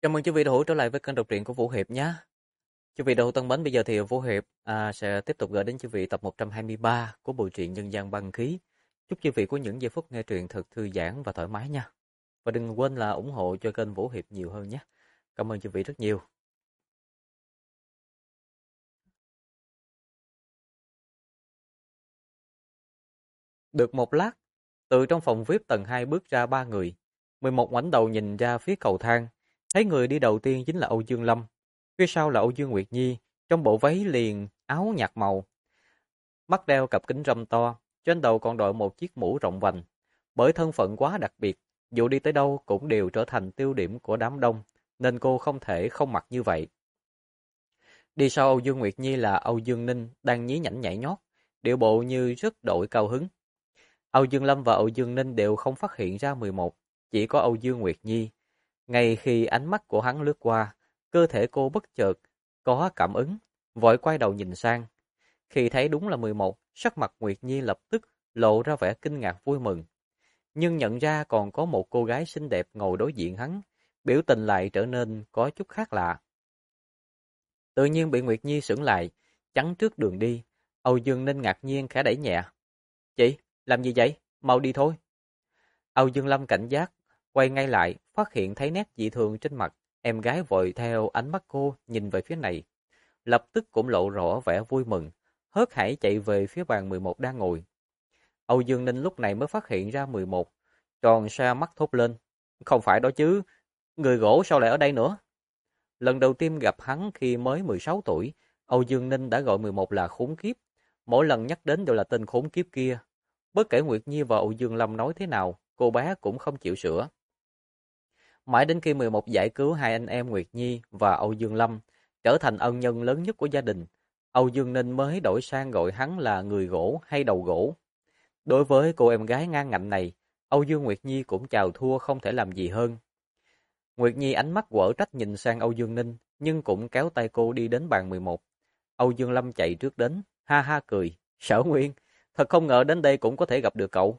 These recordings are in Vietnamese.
Chào mừng quý vị đã hữu trở lại với kênh đọc truyện của Vũ Hiệp nhé. Quý vị đã hữu thân mến, bây giờ thì Vũ Hiệp sẽ tiếp tục gửi đến quý vị tập 123 của bộ truyện Nhân gian băng khí. Chúc quý vị có những giây phút nghe truyện thật thư giãn và thoải mái nha. Và đừng quên là ủng hộ cho kênh Vũ Hiệp nhiều hơn nhé. Cảm ơn quý vị rất nhiều. Được một lát, từ trong phòng VIP tầng 2 bước ra ba người. 11 ngoảnh đầu nhìn ra phía cầu thang, thấy người đi đầu tiên chính là Âu Dương Lâm. Phía sau là Âu Dương Nguyệt Nhi, trong bộ váy liền áo nhạt màu, mắt đeo cặp kính râm to, trên đầu còn đội một chiếc mũ rộng vành. Bởi thân phận quá đặc biệt, dù đi tới đâu cũng đều trở thành tiêu điểm của đám đông, nên cô không thể không mặc như vậy. Đi sau Âu Dương Nguyệt Nhi là Âu Dương Ninh đang nhí nhảnh nhảy nhót, điệu bộ như rất đội cao hứng. Âu Dương Lâm và Âu Dương Ninh đều không phát hiện ra 11, chỉ có Âu Dương Nguyệt Nhi. Ngay khi ánh mắt của hắn lướt qua, cơ thể cô bất chợt có cảm ứng, vội quay đầu nhìn sang. Khi thấy đúng là 11, sắc mặt Nguyệt Nhi lập tức lộ ra vẻ kinh ngạc vui mừng. Nhưng nhận ra còn có một cô gái xinh đẹp ngồi đối diện hắn, biểu tình lại trở nên có chút khác lạ. Tự nhiên bị Nguyệt Nhi sững lại, chắn trước đường đi. Âu Dương Ninh ngạc nhiên khẽ đẩy nhẹ. Chị, làm gì vậy? Mau đi thôi. Âu Dương Lâm cảnh giác, quay ngay lại, phát hiện thấy nét dị thường trên mặt. Em gái vội theo ánh mắt cô nhìn về phía này. Lập tức cũng lộ rõ vẻ vui mừng, hớt hải chạy về phía bàn 11 đang ngồi. Âu Dương Ninh lúc này mới phát hiện ra 11, tròn xoe mắt thốt lên. Không phải đó chứ, người gỗ sao lại ở đây nữa? Lần đầu tiên gặp hắn khi mới 16 tuổi, Âu Dương Ninh đã gọi 11 là khốn kiếp. Mỗi lần nhắc đến đều là tên khốn kiếp kia. Bất kể Nguyệt Nhi và Âu Dương Lâm nói thế nào, cô bé cũng không chịu sửa. Mãi đến khi 11 giải cứu hai anh em Nguyệt Nhi và Âu Dương Lâm, trở thành ân nhân lớn nhất của gia đình, Âu Dương Ninh mới đổi sang gọi hắn là người gỗ hay đầu gỗ. Đối với cô em gái ngang ngạnh này, Âu Dương Nguyệt Nhi cũng chào thua không thể làm gì hơn. Nguyệt Nhi ánh mắt quở trách nhìn sang Âu Dương Ninh, nhưng cũng kéo tay cô đi đến bàn 11. Âu Dương Lâm chạy trước đến, ha ha cười. Sở Nguyên, thật không ngờ đến đây cũng có thể gặp được cậu.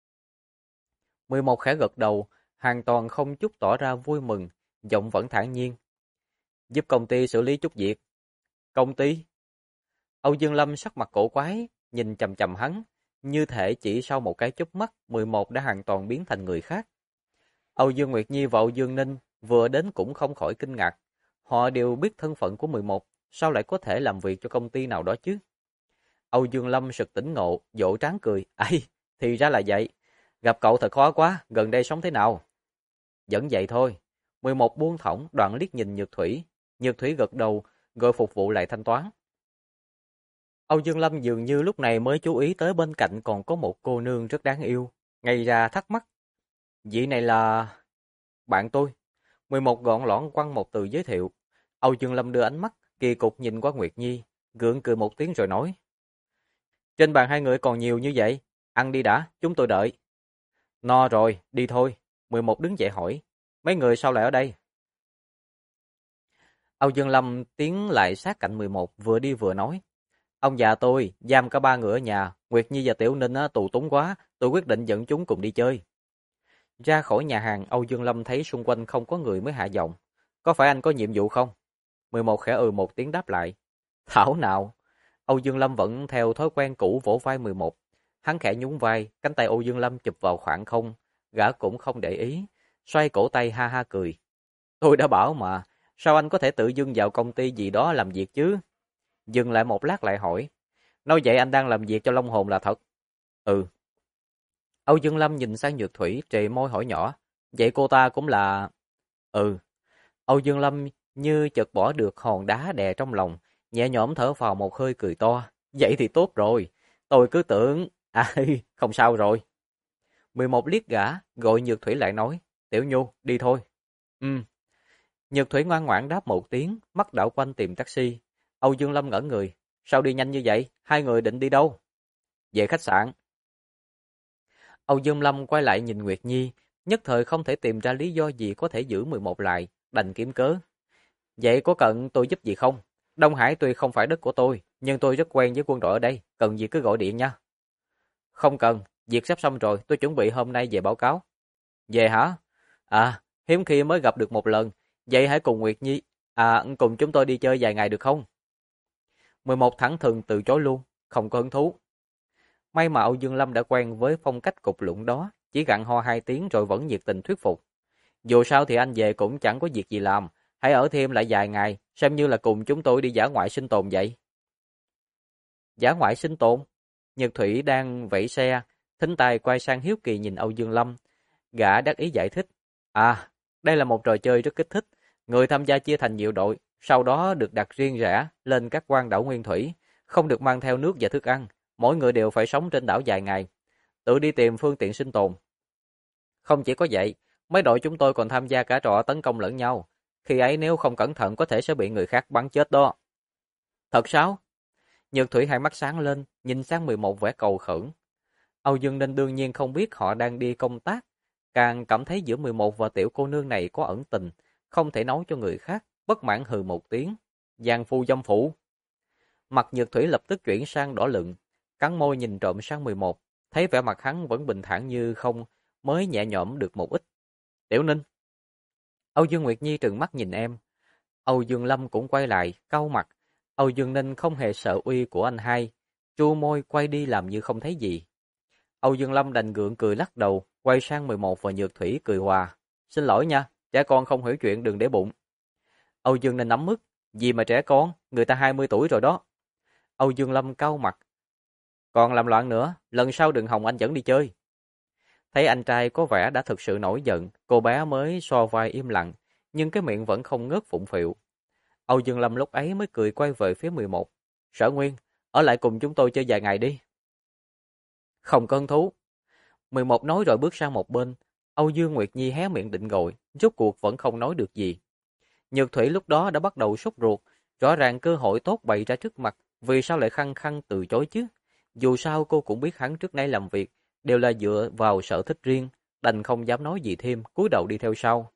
11 khẽ gật đầu, hoàn toàn không chút tỏ ra vui mừng, giọng vẫn thản nhiên. Giúp công ty xử lý chút việc. Công ty? Âu Dương Lâm sắc mặt cổ quái, nhìn chằm chằm hắn, như thể chỉ sau một cái chớp mắt, 11 đã hoàn toàn biến thành người khác. Âu Dương Nguyệt Nhi và Âu Dương Ninh vừa đến cũng không khỏi kinh ngạc. Họ đều biết thân phận của 11, sao lại có thể làm việc cho công ty nào đó chứ? Âu Dương Lâm sực tỉnh ngộ, vỗ trán cười. Ây, thì ra là vậy. Gặp cậu thật khó quá, gần đây sống thế nào? Vẫn vậy thôi. 11 buông thõng, đoạn liếc nhìn Nhược Thủy. Nhược Thủy gật đầu, rồi phục vụ lại thanh toán. Âu Dương Lâm dường như lúc này mới chú ý tới bên cạnh còn có một cô nương rất đáng yêu. Ngay ra thắc mắc. Vị này là... bạn tôi. 11 gọn lõn quăng một từ giới thiệu. Âu Dương Lâm đưa ánh mắt, kỳ cục nhìn qua Nguyệt Nhi, gượng cười một tiếng rồi nói. Trên bàn hai người còn nhiều như vậy, ăn đi đã, chúng tôi đợi. No rồi, đi thôi. 11 đứng dậy hỏi, mấy người sao lại ở đây? Âu Dương Lâm tiến lại sát cạnh 11, vừa đi vừa nói. Ông già tôi, giam cả ba người ở nhà, Nguyệt Nhi và Tiểu Ninh tù túng quá, tôi quyết định dẫn chúng cùng đi chơi. Ra khỏi nhà hàng, Âu Dương Lâm thấy xung quanh không có người mới hạ giọng. Có phải anh có nhiệm vụ không? 11 khẽ một tiếng đáp lại. Thảo nào. Âu Dương Lâm vẫn theo thói quen cũ vỗ vai 11. Hắn khẽ nhún vai, cánh tay Âu Dương Lâm chụp vào khoảng không. Gã cũng không để ý, xoay cổ tay ha ha cười. Tôi đã bảo mà, sao anh có thể tự dưng vào công ty gì đó làm việc chứ? Dừng lại một lát lại hỏi. Nói vậy anh đang làm việc cho Long Hồn là thật? Ừ. Âu Dương Lâm nhìn sang Nhược Thủy, trề môi hỏi nhỏ. Vậy cô ta cũng là... Ừ. Âu Dương Lâm như chợt bỏ được hòn đá đè trong lòng, nhẹ nhõm thở vào một hơi cười to. Vậy thì tốt rồi. Tôi cứ tưởng... À, không sao rồi. 11 liếc gã, gọi Nhược Thủy lại nói. Tiểu Nhu, đi thôi. Ừ. Nhược Thủy ngoan ngoãn đáp một tiếng, mắt đảo quanh tìm taxi. Âu Dương Lâm ngẩn người. Sao đi nhanh như vậy? Hai người định đi đâu? Về khách sạn. Âu Dương Lâm quay lại nhìn Nguyệt Nhi, nhất thời không thể tìm ra lý do gì có thể giữ 11 lại, đành kiếm cớ. Vậy có cần tôi giúp gì không? Đông Hải tuy không phải đất của tôi, nhưng tôi rất quen với quân đội ở đây, cần gì cứ gọi điện nha. Không cần, việc sắp xong rồi, tôi chuẩn bị hôm nay về báo cáo. Về hả? À, hiếm khi mới gặp được một lần, Vậy hãy cùng Nguyệt Nhi, cùng chúng tôi đi chơi vài ngày được không? 11 thẳng thừng từ chối luôn, không có hứng thú. May mà Âu Dương Lâm đã quen với phong cách cục lũng đó, chỉ gặng ho 2 tiếng rồi vẫn nhiệt tình thuyết phục. Dù sao thì anh về cũng chẳng có việc gì làm, hãy ở thêm lại vài ngày, xem như là cùng chúng tôi đi dã ngoại sinh tồn vậy. Dã ngoại sinh tồn? Nhật Thủy đang vẫy xe, thính tài quay sang hiếu kỳ nhìn Âu Dương Lâm. Gã đắc ý giải thích. Đây là một trò chơi rất kích thích. Người tham gia chia thành nhiều đội, sau đó được đặt riêng rẽ lên các quang đảo nguyên thủy, không được mang theo nước và thức ăn. Mỗi người đều phải sống trên đảo vài ngày, tự đi tìm phương tiện sinh tồn. Không chỉ có vậy, mấy đội chúng tôi còn tham gia cả trò tấn công lẫn nhau. Khi ấy nếu không cẩn thận có thể sẽ bị người khác bắn chết đó. Thật sao? Nhược Thủy hai mắt sáng lên, nhìn sang 11 vẻ cầu khẩn. Âu Dương Ninh đương nhiên không biết họ đang đi công tác, càng cảm thấy giữa 11 và tiểu cô nương này có ẩn tình, không thể nói cho người khác, bất mãn hừ một tiếng. Giang phu dâm phụ. Mặt Nhược Thủy lập tức chuyển sang đỏ lựng, cắn môi nhìn trộm sang 11, thấy vẻ mặt hắn vẫn bình thản như không, mới nhẹ nhõm được một ít. Tiểu Ninh. Âu Dương Nguyệt Nhi trừng mắt nhìn em. Âu Dương Lâm cũng quay lại, cau mặt. Âu Dương Ninh không hề sợ uy của anh hai, chu môi quay đi làm như không thấy gì. Âu Dương Lâm đành gượng cười lắc đầu, quay sang 11 và Nhược Thủy cười hòa. Xin lỗi nha, trẻ con không hiểu chuyện đừng để bụng. Âu Dương Ninh nắm mức. Gì mà trẻ con, người ta 20 tuổi rồi đó. Âu Dương Lâm cau mặt. Còn làm loạn nữa, lần sau đừng hòng anh dẫn đi chơi. Thấy anh trai có vẻ đã thực sự nổi giận, cô bé mới so vai im lặng, nhưng cái miệng vẫn không ngớt phụng phịu. Âu Dương Lâm lúc ấy mới cười quay về phía 11. Sở Nguyên, ở lại cùng chúng tôi chơi vài ngày đi. Không có hứng thú. 11 nói rồi bước sang một bên. Âu Dương Nguyệt Nhi hé miệng định gọi, rốt cuộc vẫn không nói được gì. Nhược Thủy lúc đó đã bắt đầu sốt ruột, rõ ràng cơ hội tốt bày ra trước mặt, vì sao lại khăng khăng từ chối chứ? Dù sao cô cũng biết hắn trước nay làm việc, đều là dựa vào sở thích riêng, đành không dám nói gì thêm, cúi đầu đi theo sau.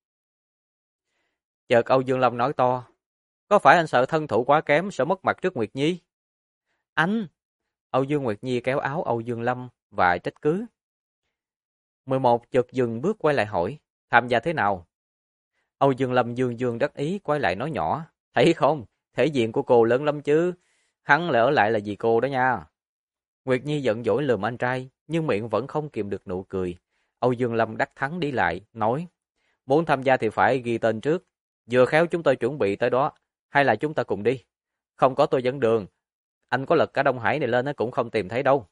Chợt Âu Dương Lâm nói to, có phải anh sợ thân thủ quá kém, sợ mất mặt trước Nguyệt Nhi? Anh! Âu Dương Nguyệt Nhi kéo áo Âu Dương Lâm và trách cứ. 11 chợt dừng bước quay lại hỏi, tham gia thế nào? Âu Dương Lâm dương dương đắc ý quay lại nói nhỏ, thấy không, thể diện của cô lớn lắm chứ, hắn lại ở lại là vì cô đó nha. Nguyệt Nhi giận dỗi lườm anh trai, nhưng miệng vẫn không kìm được nụ cười. Âu Dương Lâm đắc thắng đi lại, nói, muốn tham gia thì phải ghi tên trước, vừa khéo chúng tôi chuẩn bị tới đó, hay là chúng ta cùng đi. Không có tôi dẫn đường, anh có lật cả Đông Hải này lên nó cũng không tìm thấy đâu.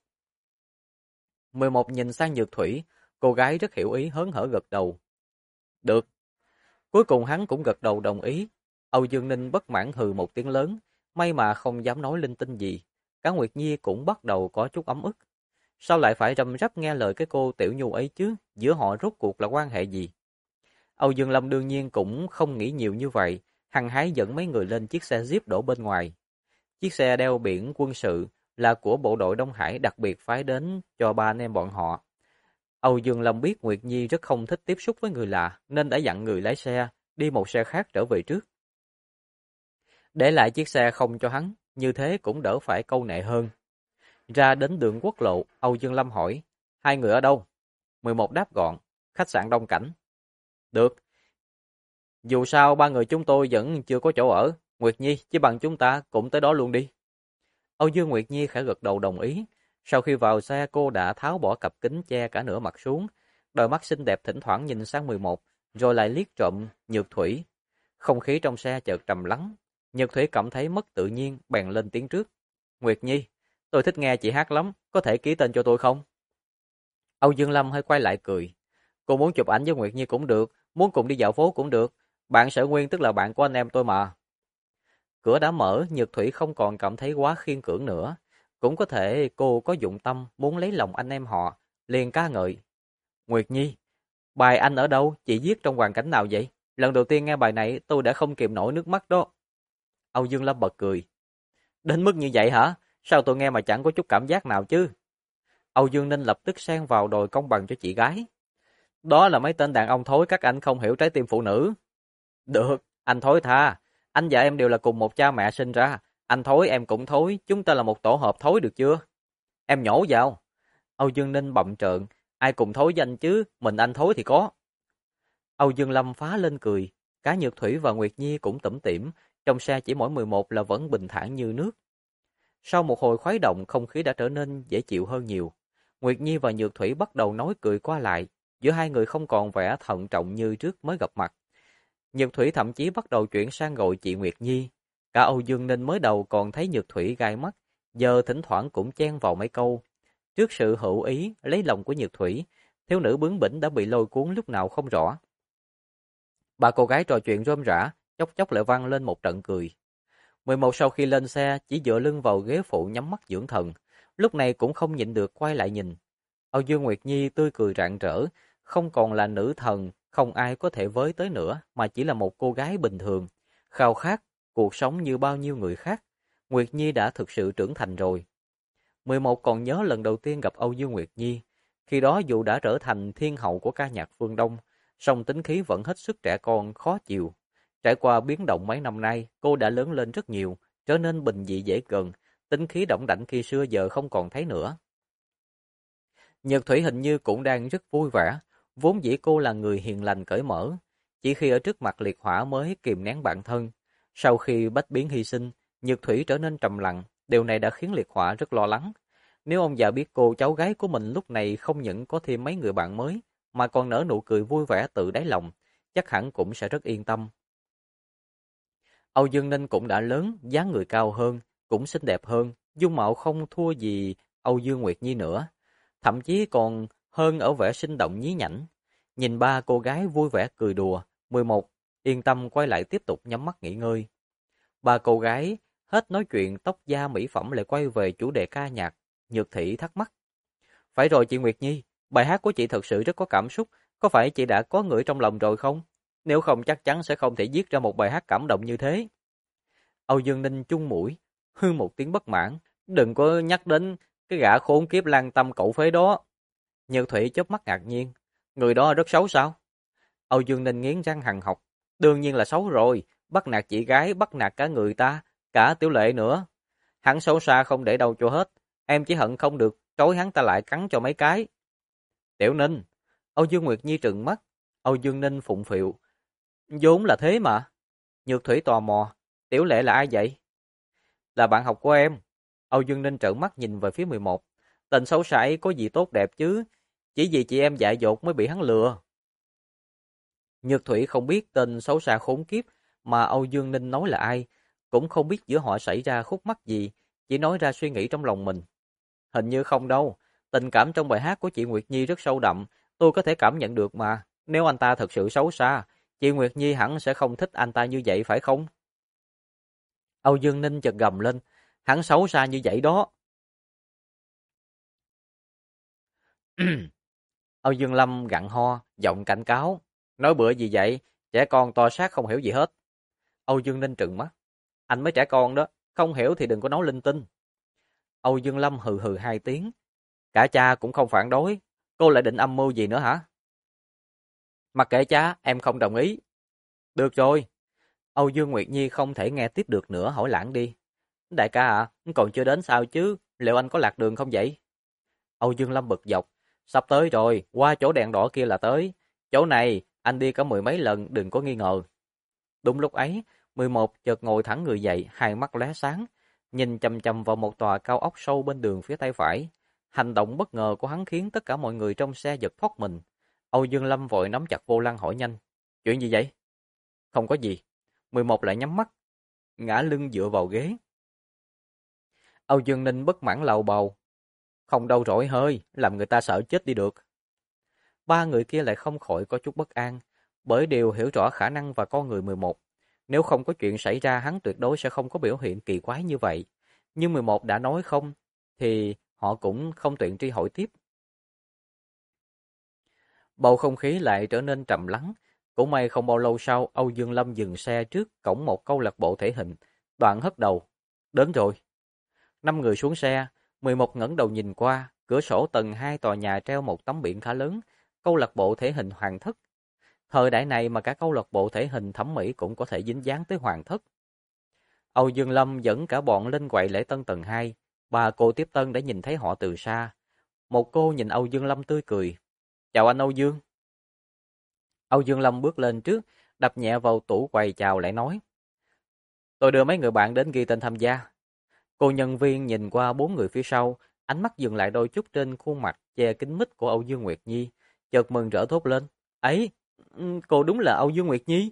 11 nhìn sang Nhược Thủy, cô gái rất hiểu ý hớn hở gật đầu. Được. Cuối cùng hắn cũng gật đầu đồng ý. Âu Dương Ninh bất mãn hừ một tiếng lớn, may mà không dám nói linh tinh gì. Cả Nguyệt Nhi cũng bắt đầu có chút ấm ức. Sao lại phải răm rắp nghe lời cái cô Tiểu Nhu ấy chứ, giữa họ rốt cuộc là quan hệ gì? Âu Dương Lâm đương nhiên cũng không nghĩ nhiều như vậy, hăng hái dẫn mấy người lên chiếc xe Jeep đổ bên ngoài. Chiếc xe đeo biển quân sự là của bộ đội Đông Hải đặc biệt phái đến cho ba anh em bọn họ. Âu Dương Lâm biết Nguyệt Nhi rất không thích tiếp xúc với người lạ, nên đã dặn người lái xe, đi một xe khác trở về trước. Để lại chiếc xe không cho hắn, như thế cũng đỡ phải câu nệ hơn. Ra đến đường quốc lộ, Âu Dương Lâm hỏi, hai người ở đâu? 11 đáp gọn, khách sạn Đông Cảnh. Được. Dù sao ba người chúng tôi vẫn chưa có chỗ ở, Nguyệt Nhi chỉ bằng chúng ta cũng tới đó luôn đi. Âu Dương Nguyệt Nhi khẽ gật đầu đồng ý. Sau khi vào xe cô đã tháo bỏ cặp kính che cả nửa mặt xuống, đôi mắt xinh đẹp thỉnh thoảng nhìn sang 11, rồi lại liếc trộm Nhược Thủy. Không khí trong xe chợt trầm lắng. Nhược Thủy cảm thấy mất tự nhiên, bèn lên tiếng trước. Nguyệt Nhi, tôi thích nghe chị hát lắm, có thể ký tên cho tôi không? Âu Dương Lâm hơi quay lại cười. Cô muốn chụp ảnh với Nguyệt Nhi cũng được, muốn cùng đi dạo phố cũng được. Bạn Sở Nguyên tức là bạn của anh em tôi mà. Cửa đã mở, Nhược Thủy không còn cảm thấy quá khiên cưỡng nữa. Cũng có thể cô có dụng tâm muốn lấy lòng anh em họ, liền ca ngợi. Nguyệt Nhi, bài anh ở đâu, chị viết trong hoàn cảnh nào vậy? Lần đầu tiên nghe bài này tôi đã không kìm nổi nước mắt đó. Âu Dương Lâm bật cười. Đến mức như vậy hả? Sao tôi nghe mà chẳng có chút cảm giác nào chứ? Âu Dương Ninh lập tức xen vào đòi công bằng cho chị gái. Đó là mấy tên đàn ông thối các anh không hiểu trái tim phụ nữ. Được, anh thối tha. Anh và em đều là cùng một cha mẹ sinh ra. Anh thối em cũng thối, chúng ta là một tổ hợp thối được chưa? Em nhổ vào. Âu Dương Ninh bậm trợn, ai cùng thối với anh chứ, mình anh thối thì có. Âu Dương Lâm phá lên cười, Cả Nhược Thủy và Nguyệt Nhi cũng tủm tỉm, trong xe chỉ mỗi 11 là vẫn bình thản như nước. Sau một hồi khuấy động, không khí đã trở nên dễ chịu hơn nhiều. Nguyệt Nhi và Nhược Thủy bắt đầu nói cười qua lại, giữa hai người không còn vẻ thận trọng như trước mới gặp mặt. Nhược Thủy thậm chí bắt đầu chuyển sang gọi chị Nguyệt Nhi. Cả Âu Dương Ninh mới đầu còn thấy Nhược Thủy gai mắt, giờ thỉnh thoảng cũng chen vào mấy câu. Trước sự hữu ý, lấy lòng của Nhược Thủy, thiếu nữ bướng bỉnh đã bị lôi cuốn lúc nào không rõ. Ba cô gái trò chuyện rôm rả, chốc chốc lại vang lên một trận cười. 11 sau khi lên xe, chỉ dựa lưng vào ghế phụ nhắm mắt dưỡng thần, lúc này cũng không nhịn được quay lại nhìn. Âu Dương Nguyệt Nhi tươi cười rạng rỡ, không còn là nữ thần, không ai có thể với tới nữa, mà chỉ là một cô gái bình thường, khao khát cuộc sống như bao nhiêu người khác. Nguyệt Nhi đã thực sự trưởng thành rồi. 11 còn nhớ lần đầu tiên gặp Âu Dương Nguyệt Nhi, khi đó dù đã trở thành thiên hậu của ca nhạc phương Đông, song tính khí vẫn hết sức trẻ con, khó chịu. Trải qua biến động mấy năm nay, cô đã lớn lên rất nhiều, trở nên bình dị dễ gần, tính khí đỏng đảnh khi xưa giờ không còn thấy nữa. Nhật Thủy hình như cũng đang rất vui vẻ, vốn dĩ cô là người hiền lành cởi mở, chỉ khi ở trước mặt liệt hỏa mới kìm nén bản thân. Sau khi bách biến hy sinh, Nhật Thủy trở nên trầm lặng, điều này đã khiến liệt hỏa rất lo lắng. Nếu ông già biết cô cháu gái của mình lúc này không những có thêm mấy người bạn mới, mà còn nở nụ cười vui vẻ tự đáy lòng, chắc hẳn cũng sẽ rất yên tâm. Âu Dương Ninh cũng đã lớn, dáng người cao hơn, cũng xinh đẹp hơn, dung mạo không thua gì Âu Dương Nguyệt Nhi nữa, thậm chí còn hơn ở vẻ sinh động nhí nhảnh. Nhìn ba cô gái vui vẻ cười đùa, 11 yên tâm quay lại tiếp tục nhắm mắt nghỉ ngơi. Ba cô gái hết nói chuyện tóc da mỹ phẩm lại quay về chủ đề ca nhạc. Nhược Thị thắc mắc: "Phải rồi chị Nguyệt Nhi, bài hát của chị thật sự rất có cảm xúc, có phải chị đã có người trong lòng rồi không? Nếu không chắc chắn sẽ không thể viết ra một bài hát cảm động như thế." Âu Dương Ninh chung mũi, hư một tiếng bất mãn: "Đừng có nhắc đến cái gã khốn kiếp Lan Tâm cậu phế đó." Nhược Thủy chớp mắt ngạc nhiên: "Người đó rất xấu sao?" Âu Dương Ninh nghiến răng hằn học: "Đương nhiên là xấu rồi, bắt nạt chị gái, bắt nạt cả người ta, cả Tiểu Lệ nữa. Hắn xấu xa không để đâu cho hết, em chỉ hận không được trói hắn ta lại cắn cho mấy cái." "Tiểu Ninh." Âu Dương Nguyệt Nhi trừng mắt. Âu Dương Ninh phụng phịu: "Vốn là thế mà." Nhược Thủy tò mò: "Tiểu Lệ là ai vậy?" "Là bạn học của em." Âu Dương Ninh trợn mắt nhìn về phía 11. "Tên xấu xa ấy có gì tốt đẹp chứ, chỉ vì chị em dại dột mới bị hắn lừa." Nhược Thủy không biết tên xấu xa khốn kiếp mà Âu Dương Ninh nói là ai, cũng không biết giữa họ xảy ra khúc mắc gì, chỉ nói ra suy nghĩ trong lòng mình. "Hình như không đâu, tình cảm trong bài hát của chị Nguyệt Nhi rất sâu đậm, tôi có thể cảm nhận được mà. Nếu anh ta thật sự xấu xa, chị Nguyệt Nhi hẳn sẽ không thích anh ta như vậy phải không?" Âu Dương Ninh chợt gầm lên: "Hắn xấu xa như vậy đó." Âu Dương Lâm gặn ho, giọng cảnh cáo: "Nói bựa gì vậy? Trẻ con to xác không hiểu gì hết." Âu Dương Ninh trừng mắt: "Anh mới trẻ con đó, không hiểu thì đừng có nói linh tinh." Âu Dương Lâm hừ hừ hai tiếng: "Cả cha cũng không phản đối, cô lại định âm mưu gì nữa hả?" "Mặc kệ cha, em không đồng ý." "Được rồi." Âu Dương Nguyệt Nhi không thể nghe tiếp được nữa, hỏi lảng đi: "Đại ca à, còn chưa đến sao chứ, liệu anh có lạc đường không vậy?" Âu Dương Lâm bực dọc: "Sắp tới rồi, qua chỗ đèn đỏ kia là tới. Chỗ này, anh đi cả mười mấy lần, đừng có nghi ngờ." Đúng lúc ấy, 11 chợt ngồi thẳng người dậy, hai mắt lóe sáng, nhìn chằm chằm vào một tòa cao ốc sâu bên đường phía tay phải. Hành động bất ngờ của hắn khiến tất cả mọi người trong xe giật thoát mình. Âu Dương Lâm vội nắm chặt vô lăng hỏi nhanh: "Chuyện gì vậy?" "Không có gì." 11 lại nhắm mắt, ngã lưng dựa vào ghế. Âu Dương Ninh bất mãn lầu bầu: "Không đâu rỗi hơi, làm người ta sợ chết đi được." Ba người kia lại không khỏi có chút bất an, bởi đều hiểu rõ khả năng và con người 11. Nếu không có chuyện xảy ra hắn tuyệt đối sẽ không có biểu hiện kỳ quái như vậy. Nhưng 11 đã nói không, thì họ cũng không tiện truy hỏi tiếp. Bầu không khí lại trở nên trầm lắng. Cũng may không bao lâu sau, Âu Dương Lâm dừng xe trước cổng một câu lạc bộ thể hình. Đoạn hất đầu: "Đến rồi." 5 người xuống xe, 11 ngẩng đầu nhìn qua, cửa sổ tầng 2 tòa nhà treo một tấm biển khá lớn, câu lạc bộ thể hình Hoàng Thất. Thời đại này mà cả câu lạc bộ thể hình thẩm mỹ cũng có thể dính dáng tới Hoàng Thất. Âu Dương Lâm dẫn cả bọn lên quầy lễ tân tầng 2. Ba cô tiếp tân đã nhìn thấy họ từ xa. Một cô nhìn Âu Dương Lâm tươi cười: "Chào anh Âu Dương." Âu Dương Lâm bước lên trước, đập nhẹ vào tủ quầy chào lại nói. Tôi đưa mấy người bạn đến ghi tên tham gia. Cô nhân viên nhìn qua 4 người phía sau, ánh mắt dừng lại đôi chút trên khuôn mặt che kín mít của Âu Dương Nguyệt Nhi, chợt mừng rỡ thốt lên. Ấy, cô đúng là Âu Dương Nguyệt Nhi.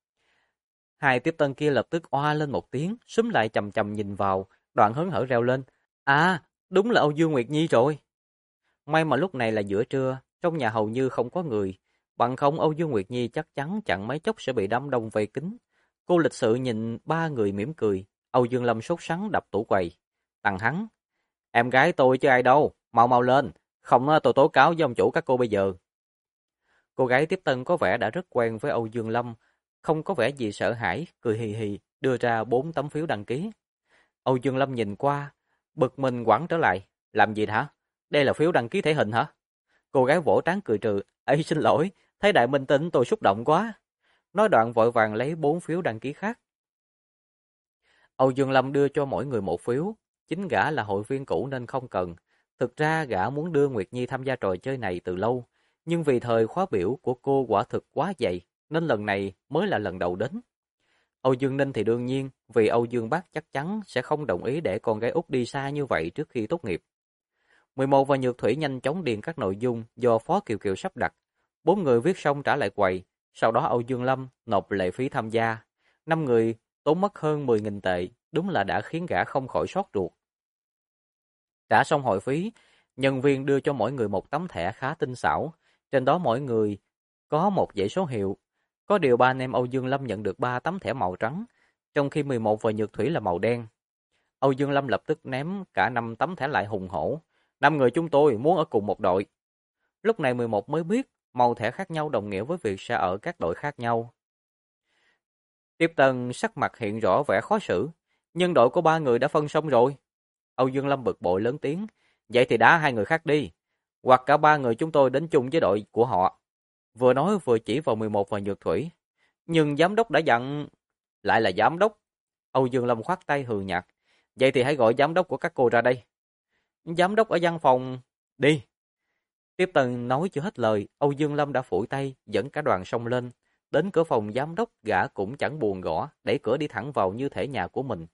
Hai tiếp tân kia lập tức oa lên một tiếng, xúm lại chầm chầm nhìn vào, đoạn hớn hở reo lên. À, đúng là Âu Dương Nguyệt Nhi rồi. May mà lúc này là giữa trưa, trong nhà hầu như không có người, bằng không Âu Dương Nguyệt Nhi chắc chắn chẳng mấy chốc sẽ bị đám đông vây kín. Cô lịch sự nhìn ba người mỉm cười, Âu Dương Lâm sốt sắng đập tủ quầy. Thằng hắn, em gái tôi chứ ai đâu, mau mau lên, không tôi tố cáo với ông chủ các cô bây giờ. Cô gái tiếp tân có vẻ đã rất quen với Âu Dương Lâm, không có vẻ gì sợ hãi, cười hì hì, đưa ra 4 tấm phiếu đăng ký. Âu Dương Lâm nhìn qua, bực mình quẳng trở lại, làm gì hả? Đây là phiếu đăng ký thể hình hả? Cô gái vỗ trán cười trừ, ấy xin lỗi, thấy đại minh tinh tôi xúc động quá. Nói đoạn vội vàng lấy 4 phiếu đăng ký khác. Âu Dương Lâm đưa cho mỗi người một phiếu, chính gã là hội viên cũ nên không cần. Thực ra gã muốn đưa Nguyệt Nhi tham gia trò chơi này từ lâu, nhưng vì thời khóa biểu của cô quả thực quá dày, nên lần này mới là lần đầu đến. Âu Dương Ninh thì đương nhiên, vì Âu Dương Bác chắc chắn sẽ không đồng ý để con gái út đi xa như vậy trước khi tốt nghiệp. 11 và Nhược Thủy nhanh chóng điền các nội dung do Phó Kiều Kiều sắp đặt. 4 người viết xong trả lại quầy, sau đó Âu Dương Lâm nộp lệ phí tham gia. 5 người tốn mất hơn 10.000 tệ, đúng là đã khiến gã không khỏi xót ruột. Trả xong hội phí, nhân viên đưa cho mỗi người một tấm thẻ khá tinh xảo, trên đó mỗi người có một dãy số hiệu. Có điều ba anh em Âu Dương Lâm nhận được 3 tấm thẻ màu trắng, trong khi 11 và Nhược Thủy là màu đen. Âu Dương Lâm lập tức ném cả 5 tấm thẻ lại hùng hổ. 5 người chúng tôi muốn ở cùng một đội. Lúc này 11 mới biết, màu thẻ khác nhau đồng nghĩa với việc sẽ ở các đội khác nhau. Tiếp Tân sắc mặt hiện rõ vẻ khó xử, nhưng đội của 3 người đã phân xong rồi. Âu Dương Lâm bực bội lớn tiếng, vậy thì đá 2 người khác đi, hoặc cả 3 người chúng tôi đến chung với đội của họ. Vừa nói vừa chỉ vào 11 và Nhược Thủy. Nhưng giám đốc đã dặn, lại là giám đốc. Âu Dương Lâm khoát tay hừ nhạt, vậy thì hãy gọi giám đốc của các cô ra đây. Giám đốc ở văn phòng, đi. Tiếp Tân nói chưa hết lời, Âu Dương Lâm đã phủi tay, dẫn cả đoàn xông lên. Đến cửa phòng giám đốc, gã cũng chẳng buồn gõ, đẩy cửa đi thẳng vào như thể nhà của mình.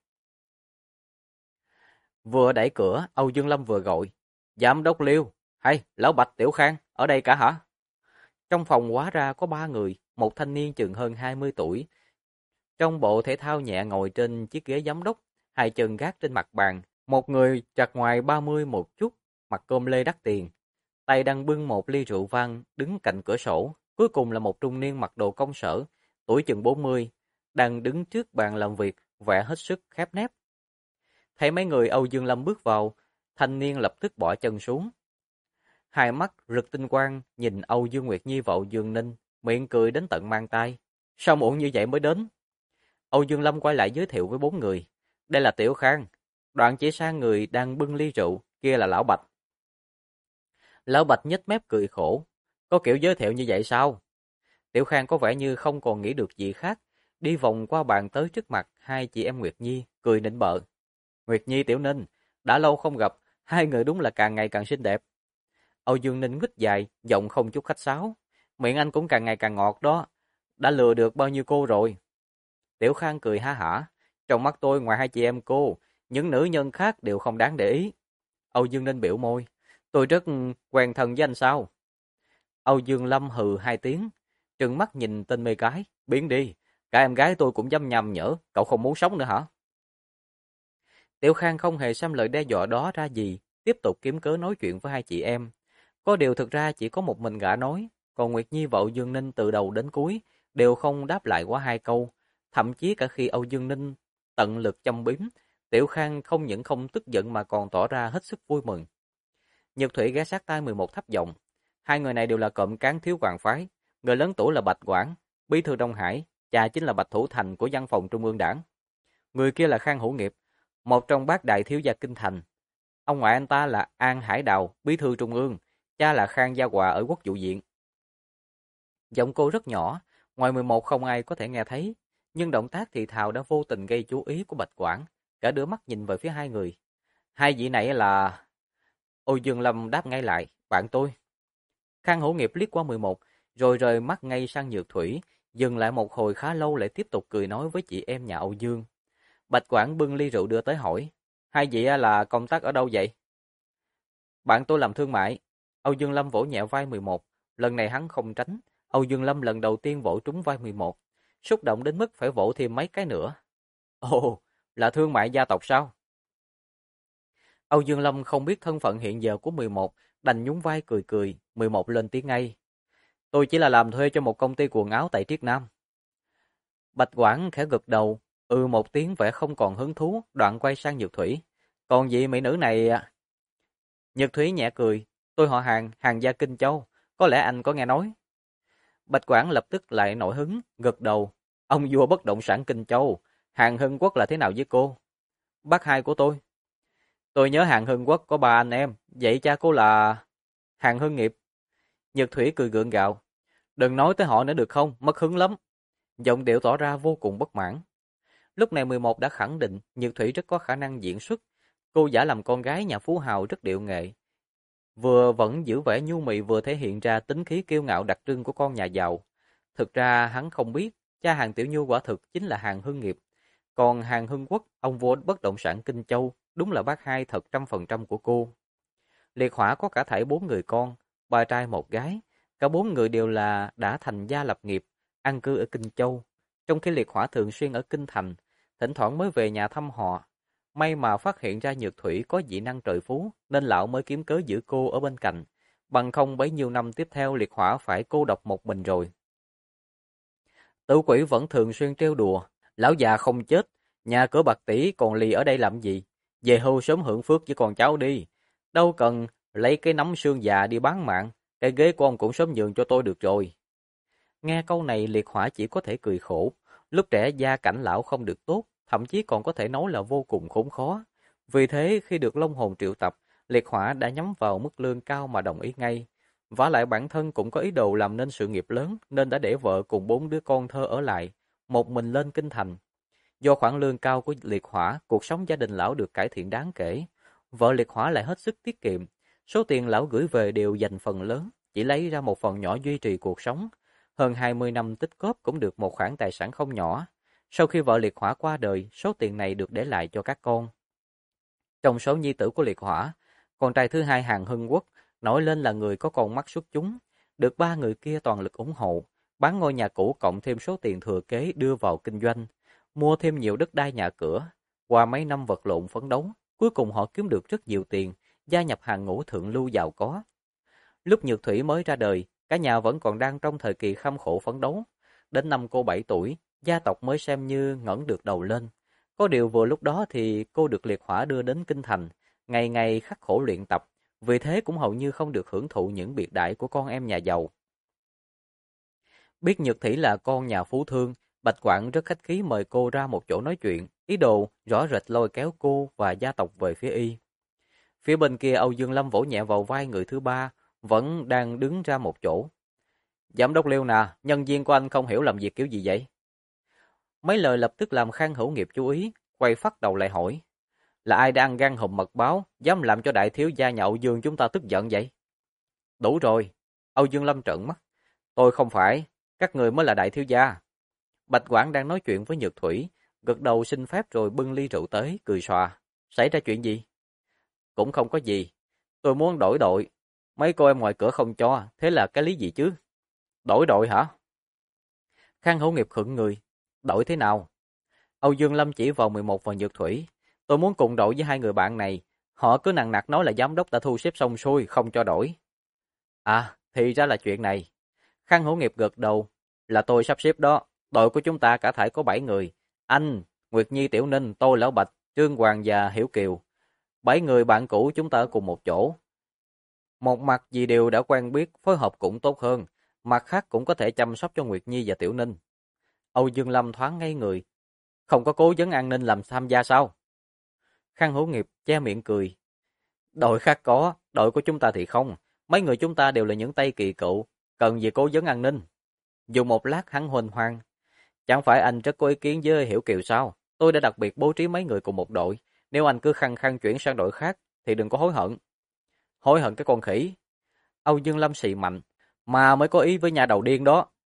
Vừa đẩy cửa, Âu Dương Lâm vừa gọi, giám đốc Liêu, hay, lão Bạch, Tiểu Khang, ở đây cả hả? Trong phòng hóa ra có 3 người, một thanh niên chừng hơn 20 tuổi. Trong bộ thể thao nhẹ ngồi trên chiếc ghế giám đốc, hai chân gác trên mặt bàn. Một người chặt ngoài 30 một chút, mặc cơm lê đắt tiền. Tay đang bưng một ly rượu vang, đứng cạnh cửa sổ. Cuối cùng là một trung niên mặc đồ công sở, tuổi chừng 40, đang đứng trước bàn làm việc, vẻ hết sức khép nép. Thấy mấy người Âu Dương Lâm bước vào, thanh niên lập tức bỏ chân xuống. Hai mắt rực tinh quang nhìn Âu Dương Nguyệt Nhi và Âu Dương Ninh, miệng cười đến tận mang tai. Sao muộn như vậy mới đến? Âu Dương Lâm quay lại giới thiệu với 4 người. Đây là Tiểu Khang. Đoạn chỉ sang người đang bưng ly rượu, kia là Lão Bạch. Lão Bạch nhếch mép cười khổ. Có kiểu giới thiệu như vậy sao? Tiểu Khang có vẻ như không còn nghĩ được gì khác, đi vòng qua bàn tới trước mặt hai chị em Nguyệt Nhi, cười nịnh bợ. Nguyệt Nhi, Tiểu Ninh, đã lâu không gặp, hai người đúng là càng ngày càng xinh đẹp. Âu Dương Ninh nguýt dài, giọng không chút khách sáo. Miệng anh cũng càng ngày càng ngọt đó, đã lừa được bao nhiêu cô rồi. Tiểu Khang cười ha hả, trong mắt tôi ngoài hai chị em cô, những nữ nhân khác đều không đáng để ý. Âu Dương Ninh biểu môi, tôi rất quen thân với anh sao? Âu Dương Lâm hừ 2 tiếng, trừng mắt nhìn tên mê cái, biến đi, cả em gái tôi cũng dám nhầm nhở, cậu không muốn sống nữa hả? Tiểu Khang không hề xem lời đe dọa đó ra gì, tiếp tục kiếm cớ nói chuyện với hai chị em. Có điều thực ra chỉ có một mình gã nói, còn Nguyệt Nhi và Âu Dương Ninh từ đầu đến cuối đều không đáp lại quá 2 câu. Thậm chí cả khi Âu Dương Ninh tận lực châm biếm, Tiểu Khang không những không tức giận mà còn tỏ ra hết sức vui mừng. Nhược Thủy ghé sát tai 11 thấp giọng, hai người này đều là cộm cán thiếu hoàng phái, người lớn tuổi là Bạch Quảng, bí thư Đông Hải, cha chính là Bạch Thủ Thành của văn phòng Trung ương Đảng. Người kia là Khang Hữu Nghiệp, một trong bát đại thiếu gia kinh thành. Ông ngoại anh ta là An Hải Đào, bí thư Trung ương, cha là Khang Gia Hòa ở Quốc vụ viện. Giọng cô rất nhỏ, ngoài 11 không ai có thể nghe thấy, nhưng động tác thì thào đã vô tình gây chú ý của Bạch Quảng, cả đứa mắt nhìn về phía hai người. Hai vị này là... Âu Dương Lâm đáp ngay lại, bạn tôi. Khang Hữu Nghiệp liếc qua 11, rồi rời mắt ngay sang Nhược Thủy, dừng lại một hồi khá lâu lại tiếp tục cười nói với chị em nhà Âu Dương. Bạch Quảng bưng ly rượu đưa tới hỏi, hai vị là công tác ở đâu vậy? Bạn tôi làm thương mại. Âu Dương Lâm vỗ nhẹ vai 11, lần này hắn không tránh. Âu Dương Lâm lần đầu tiên vỗ trúng vai 11, xúc động đến mức phải vỗ thêm mấy cái nữa. Ồ, là thương mại gia tộc sao? Âu Dương Lâm không biết thân phận hiện giờ của 11, đành nhún vai cười cười, 11 lên tiếng ngay. Tôi chỉ là làm thuê cho một công ty quần áo tại Triết Nam. Bạch Quảng khẽ gật đầu, một tiếng vẻ không còn hứng thú, đoạn quay sang Nhược Thủy. Còn vị mỹ nữ này à? Nhược Thủy nhẹ cười, tôi họ Hàng, Hàng gia Kinh Châu, có lẽ anh có nghe nói. Bạch Quảng lập tức lại nổi hứng, gật đầu. Ông vua bất động sản Kinh Châu, Hàng Hưng Quốc là thế nào với cô? Bác hai của tôi. Tôi nhớ Hàng Hưng Quốc có 3 anh em, vậy cha cô là... Hàng Hưng Nghiệp. Nhược Thủy cười gượng gạo. Đừng nói tới họ nữa được không, mất hứng lắm. Giọng điệu tỏ ra vô cùng bất mãn. Lúc này 11 đã khẳng định Nhược Thủy rất có khả năng diễn xuất. Cô giả làm con gái nhà phú hào rất điệu nghệ. Vừa vẫn giữ vẻ nhu mì vừa thể hiện ra tính khí kiêu ngạo đặc trưng của con nhà giàu. Thực ra hắn không biết, cha Hàng Tiểu Nhu quả thực chính là Hàng Hưng Nghiệp. Còn Hàng Hưng Quốc, ông vua bất động sản Kinh Châu, đúng là bác hai thật 100% của cô. Liệt Hỏa có cả thảy 4 người con, 3 trai 1 gái. Cả 4 người đều là đã thành gia lập nghiệp, an cư ở Kinh Châu. Trong khi Liệt Hỏa thường xuyên ở Kinh Thành, thỉnh thoảng mới về nhà thăm họ. May mà phát hiện ra Nhược Thủy có dị năng trời phú, nên lão mới kiếm cớ giữ cô ở bên cạnh. Bằng không bấy nhiêu năm tiếp theo Liệt Hỏa phải cô độc một mình rồi. Tử Quỷ vẫn thường xuyên trêu đùa, lão già không chết, nhà cửa bạc tỷ còn lì ở đây làm gì? Về hưu sớm hưởng phước với con cháu đi. Đâu cần lấy cái nắm xương già đi bán mạng, cái ghế của ông cũng sớm nhường cho tôi được rồi. Nghe câu này Liệt Hỏa chỉ có thể cười khổ, lúc trẻ gia cảnh lão không được tốt, thậm chí còn có thể nói là vô cùng khốn khó. Vì thế khi được Long Hồn triệu tập, Liệt Hỏa đã nhắm vào mức lương cao mà đồng ý ngay. Vả lại bản thân cũng có ý đồ làm nên sự nghiệp lớn nên đã để vợ cùng 4 đứa con thơ ở lại, một mình lên kinh thành. Do khoản lương cao của Liệt Hỏa, cuộc sống gia đình lão được cải thiện đáng kể. Vợ Liệt Hỏa lại hết sức tiết kiệm, số tiền lão gửi về đều dành phần lớn, chỉ lấy ra một phần nhỏ duy trì cuộc sống. Hơn 20 năm tích góp cũng được một khoản tài sản không nhỏ. Sau khi vợ Liệt Hỏa qua đời, số tiền này được để lại cho các con. Trong số nhi tử của Liệt Hỏa, con trai thứ hai Hàng Hưng Quốc nổi lên là người có con mắt xuất chúng, được 3 người kia toàn lực ủng hộ, bán ngôi nhà cũ cộng thêm số tiền thừa kế đưa vào kinh doanh, mua thêm nhiều đất đai nhà cửa. Qua mấy năm vật lộn phấn đấu, cuối cùng họ kiếm được rất nhiều tiền, gia nhập hàng ngũ thượng lưu giàu có. Lúc Nhược Thủy mới ra đời, cả nhà vẫn còn đang trong thời kỳ kham khổ phấn đấu. Đến năm cô 7 tuổi, gia tộc mới xem như ngẩng được đầu lên. Có điều vừa lúc đó thì cô được Liệt Hỏa đưa đến kinh thành, ngày ngày khắc khổ luyện tập, vì thế cũng hầu như không được hưởng thụ những biệt đãi của con em nhà giàu. Biết Nhược Thủy là con nhà phú thương, Bạch Quảng rất khách khí mời cô ra một chỗ nói chuyện, ý đồ rõ rệt lôi kéo cô và gia tộc về phía y. Phía bên kia Âu Dương Lâm vỗ nhẹ vào vai người thứ ba, vẫn đang đứng ra một chỗ. Giám đốc Liêu nè, nhân viên của anh không hiểu làm việc kiểu gì vậy? Mấy lời lập tức làm Khang Hữu Nghiệp chú ý, quay phát đầu lại hỏi. Là ai đã ăn gan hùm mật báo, dám làm cho đại thiếu gia nhà Âu Dương chúng ta tức giận vậy? Đủ rồi. Âu Dương Lâm trợn mắt. Tôi không phải, các người mới là đại thiếu gia. Bạch Quảng đang nói chuyện với Nhược Thủy, gật đầu xin phép rồi bưng ly rượu tới, cười xòa. Xảy ra chuyện gì? Cũng không có gì. Tôi muốn đổi đội. Mấy cô em ngoài cửa không cho, thế là cái lý gì chứ? Đổi đội hả? Khang Hữu Nghiệp khựng người. Đổi thế nào? Âu Dương Lâm chỉ vào 11 và Nhược Thủy. Tôi muốn cùng đội với hai người bạn này. Họ cứ nằng nặc nói là giám đốc đã thu xếp xong xuôi, không cho đổi. À, thì ra là chuyện này. Khang Hữu Nghiệp gật đầu. Là tôi sắp xếp đó. Đội của chúng ta cả thảy có 7 người. Anh, Nguyệt Nhi Tiểu Ninh, tôi Lão Bạch, Trương Hoàng và Hiểu Kiều. 7 người bạn cũ chúng ta ở cùng một chỗ. Một mặt vì đều đã quen biết, phối hợp cũng tốt hơn. Mặt khác cũng có thể chăm sóc cho Nguyệt Nhi và Tiểu Ninh. Âu Dương Lâm thoáng ngây người. Không có cố vấn an ninh làm tham gia sao? Khang Hữu Nghiệp che miệng cười. Đội khác có, đội của chúng ta thì không. Mấy người chúng ta đều là những tay kỳ cựu, cần gì cố vấn an ninh. Dùng một lát hắn huỳnh hoang. Chẳng phải anh rất có ý kiến với Hiểu Kiều sao? Tôi đã đặc biệt bố trí mấy người cùng một đội. Nếu anh cứ khăng khăng chuyển sang đội khác, thì đừng có hối hận. Hối hận cái con khỉ. Âu Dương Lâm xì mạnh. Mà mới có ý với nhà đầu điên đó.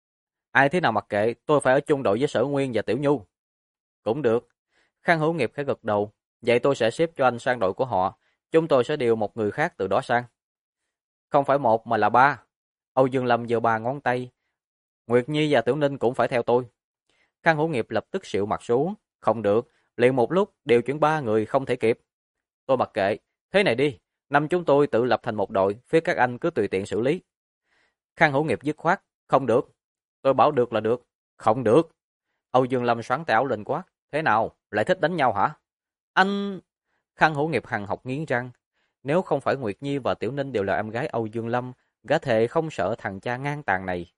Ai thế nào mặc kệ, tôi phải ở chung đội với Sở Nguyên và Tiểu Nhu. Cũng được. Khang Hữu Nghiệp khẽ gật đầu. Vậy tôi sẽ xếp cho anh sang đội của họ. Chúng tôi sẽ điều một người khác từ đó sang. Không phải một mà là ba. Âu Dương Lâm giơ ba ngón tay. Nguyệt Nhi và Tiểu Ninh cũng phải theo tôi. Khang Hữu Nghiệp lập tức xịu mặt xuống. Không được, liền một lúc điều chuyển ba người không thể kịp. Tôi mặc kệ, thế này đi, năm chúng tôi tự lập thành một đội, phía các anh cứ tùy tiện xử lý. Khang Hữu Nghiệp dứt khoát, không được. Tôi bảo được là được. Không được. Âu Dương Lâm xoắn tay áo lên quát, thế nào, lại thích đánh nhau hả? Anh... Khang Hữu Nghiệp hằn học nghiến răng. Nếu không phải Nguyệt Nhi và Tiểu Ninh đều là em gái Âu Dương Lâm, gã thề không sợ thằng cha ngang tàn này.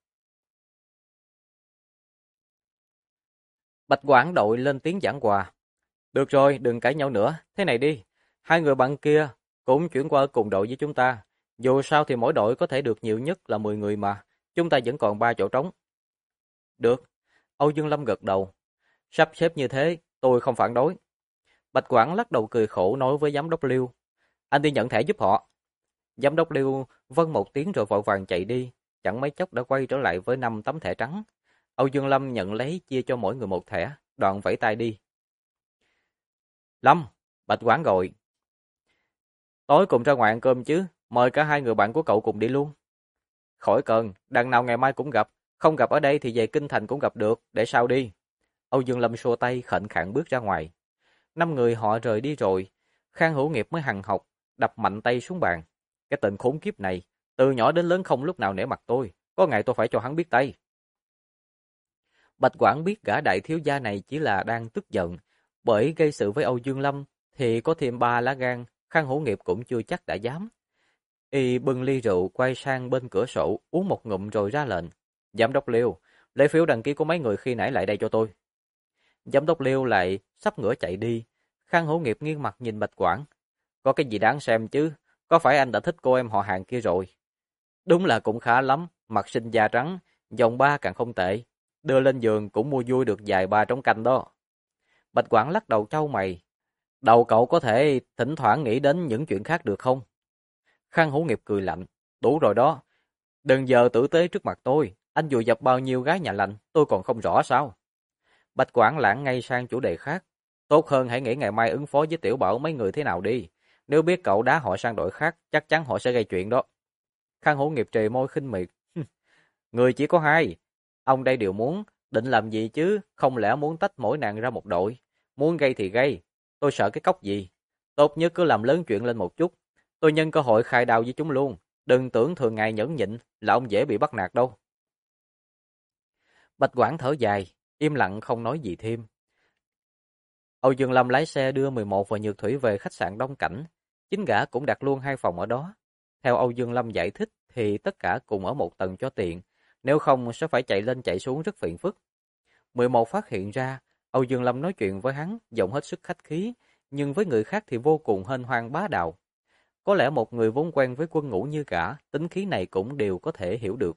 Bạch Quảng đội lên tiếng giảng hòa. Được rồi, đừng cãi nhau nữa, thế này đi. Hai người bạn kia cũng chuyển qua cùng đội với chúng ta. Dù sao thì mỗi đội có thể được nhiều nhất là 10 người mà. Chúng ta vẫn còn 3 chỗ trống. Được. Âu Dương Lâm gật đầu. Sắp xếp như thế, tôi không phản đối. Bạch Quảng lắc đầu cười khổ nói với giám đốc Lưu. Anh đi nhận thẻ giúp họ. Giám đốc Lưu vâng một tiếng rồi vội vàng chạy đi. Chẳng mấy chốc đã quay trở lại với 5 tấm thẻ trắng. Âu Dương Lâm nhận lấy chia cho mỗi người một thẻ, đoạn vẫy tay đi. Lâm, Bạch Quảng gọi. Tối cùng ra ngoài ăn cơm chứ, mời cả hai người bạn của cậu cùng đi luôn. Khỏi cần, đằng nào ngày mai cũng gặp, không gặp ở đây thì về Kinh Thành cũng gặp được, để sao đi. Âu Dương Lâm xua tay khệnh khạng bước ra ngoài. 5 người họ rời đi rồi, Khang Hữu Nghiệp mới hằn học, đập mạnh tay xuống bàn. Cái tên khốn kiếp này, từ nhỏ đến lớn không lúc nào nể mặt tôi, có ngày tôi phải cho hắn biết tay. Bạch Quảng biết gã đại thiếu gia này chỉ là đang tức giận, bởi gây sự với Âu Dương Lâm thì có thêm 3 lá gan, Khang Hữu Nghiệp cũng chưa chắc đã dám. Y bưng ly rượu quay sang bên cửa sổ, uống một ngụm rồi ra lệnh. Giám đốc Liêu, lấy phiếu đăng ký của mấy người khi nãy lại đây cho tôi. Giám đốc Liêu lại sắp ngửa chạy đi. Khang Hữu Nghiệp nghiêng mặt nhìn Bạch Quảng. Có cái gì đáng xem chứ, có phải anh đã thích cô em họ hàng kia rồi? Đúng là cũng khá lắm, mặt xinh da trắng, dòng ba càng không tệ. Đưa lên giường cũng mua vui được vài ba trống canh đó. Bạch Quảng lắc đầu trao mày. Đầu cậu có thể thỉnh thoảng nghĩ đến những chuyện khác được không? Khang Hữu Nghiệp cười lạnh. Đủ rồi đó. Đừng giờ tử tế trước mặt tôi. Anh dùi dập bao nhiêu gái nhà lành, tôi còn không rõ sao? Bạch Quảng lãng ngay sang chủ đề khác. Tốt hơn hãy nghĩ ngày mai ứng phó với Tiểu Bảo mấy người thế nào đi. Nếu biết cậu đá họ sang đội khác, chắc chắn họ sẽ gây chuyện đó. Khang Hữu Nghiệp trề môi khinh miệt. Người chỉ có hai. Ông đây đều muốn, định làm gì chứ, không lẽ muốn tách mỗi nàng ra một đội. Muốn gây thì gây, tôi sợ cái cốc gì. Tốt nhất cứ làm lớn chuyện lên một chút. Tôi nhân cơ hội khai đao với chúng luôn. Đừng tưởng thường ngày nhẫn nhịn là ông dễ bị bắt nạt đâu. Bạch Quảng thở dài, im lặng không nói gì thêm. Âu Dương Lâm lái xe đưa 11 và Nhược Thủy về khách sạn Đông Cảnh. Chính gã cũng đặt luôn 2 phòng ở đó. Theo Âu Dương Lâm giải thích thì tất cả cùng ở một tầng cho tiện. Nếu không sẽ phải chạy lên chạy xuống rất phiền phức. 11 phát hiện ra, Âu Dương Lâm nói chuyện với hắn giọng hết sức khách khí, nhưng với người khác thì vô cùng hênh hoang bá đạo. Có lẽ một người vốn quen với quân ngũ như cả, tính khí này cũng đều có thể hiểu được.